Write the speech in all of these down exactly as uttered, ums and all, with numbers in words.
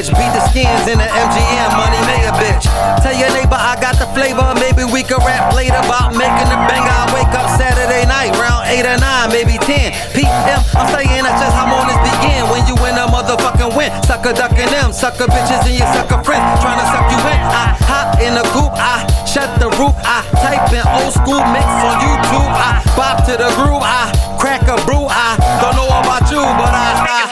bitch. Beat the skins in the M G M, money made a bitch. Tell your neighbor I got the flavor, maybe we can rap later about making the banger. I wake up Saturday night, round eight or nine, maybe ten P M I'm saying that's just how mornings begin. When you in a motherfucking win, sucker ducking them, sucker bitches and your sucker friends trying to suck you in. I hop in the coupe, I shut the roof, I type in old school mix on YouTube, I bop to the groove, I crack a brew. I don't know about you, but I, I,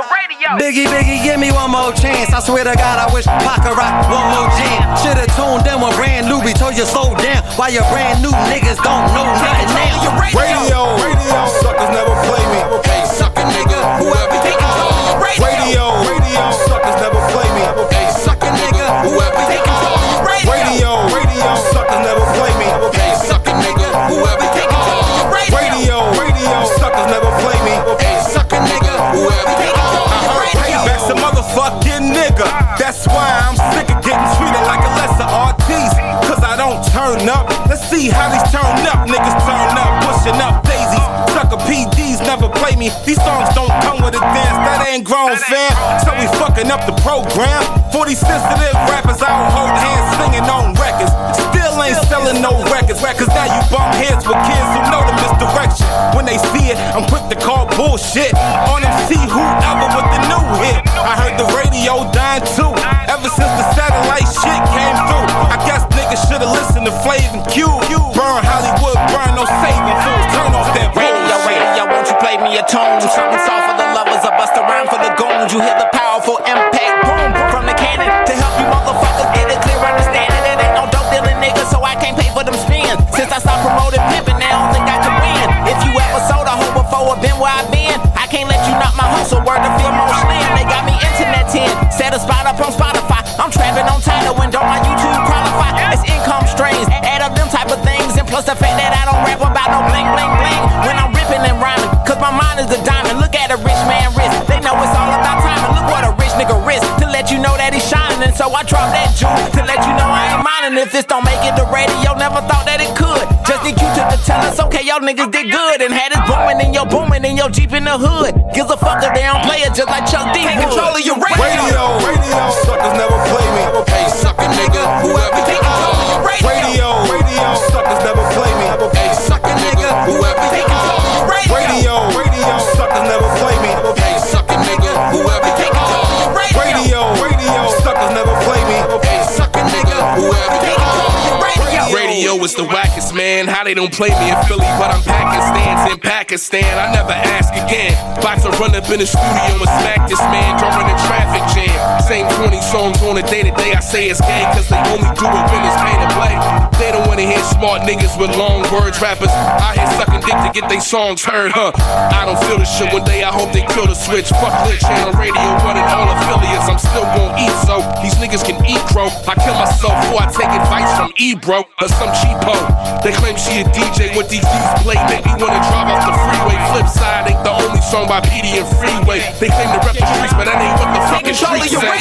I Biggie, Biggie, give me one more chance. I swear to God, I wish Pac could rock one more jam. Should've tuned in when brand new, told you slow down. Why your brand new niggas don't know nothing now? Radio, radio, suckers never play me. Hey, sucker nigga, whoever take control of your radio. Radio, radio, suckers never play me. Hey, sucker nigga, whoever take control of your radio. Radio, radio, suckers never play me. Hey, sucker nigga, whoever take control of your radio. Radio, radio, suckers never play me. Hey, sucker nigga, whoever take control of your radio. Payback's a motherfucking nigga. That's why I'm sick of getting treated like a lesser artiste. Cause I don't turn up. Let's see how these turn up. Niggas turn up, pushing up daisies. Sucker P Ds never play me. These songs don't come with a dance. That ain't grown, fam. So we fucking up the program. forty sensitive rappers out holding hands singing on records. Still ain't selling no records. Cause now you bump heads with kids who know the misdirection. When they see it, I'm quick to call bullshit on M C whoever with the new hit. I heard the radio dying too. Ever since the satellite shit came through, I guess niggas should've listened to Flav and Q. Burn Hollywood, burn no saving fools. Turn off that radio, radio. Won't you play me a tone? Something soft for the lovers, a bust around for the goons. You hear the powerful impact boom from the cannon to help you motherfuckers get a clear understanding. It ain't no dope dealing nigga, so I can't pay for them spins. Since I stopped promoting pimping, now I don't think I can win. If you ever sold a hoe before or been where I been, I can't let you knock my hustle. Word to feel more slim. They got me internet ten, set a spot up on Spotify. I'm trapping on Tidal when don't my YouTube qualify. It's income streams, add up them type of things, and plus the fact that I don't rap about no bling bling bling when I'm ripping and rhyming. Cause my mind is a diamond. Look at a rich man wrist. They know it's all about timing. Look what a rich nigga risk to let you know that he's shining. And so I drop that jewel to let you know I ain't minding. If this don't make it to radio, never thought that it could. Just need you to, to tell us, okay, y'all niggas did good. And had it booming in your booming in your Jeep in the hood. Gives a fuck if they don't play it just like Chuck D. Take control of your radio. Radio, radio, suckers never play me. Hey, sucker nigga, whoever take control of your radio. Radio, radio, suckers never play me. Hey, sucker nigga, whoever take control of your radio. Radio, radio, suckers never play me. Hey, sucker nigga, whoever take control of your radio. Radio, radio, suckers never play me. Hey, sucker nigga, whoever take control of your radio. Radio is the wackest, man. How they don't play me in Philly, but I'm packing stands in Pakistan. I never ask again. About to run up in the studio and smack this man during the traffic jam. Same twenty songs on a day to day. I say it's gay, cause they only do it when it's pay to play. They don't wanna hear smart niggas with long words. Rappers out here sucking dick to get they songs heard, huh? I don't feel the shit. One day I hope they kill the switch. Fuck Lit Channel Radio, running all affiliates. I'm still gon' eat, so these niggas can eat crow. I kill myself before I take advice from E-Bro or some cheapo. They claim she a D J with these D's play. Make me wanna drive off the freeway. Flip side ain't the only song by P D and Freeway. They claim to rep the streets, but that ain't what the fucking streets say.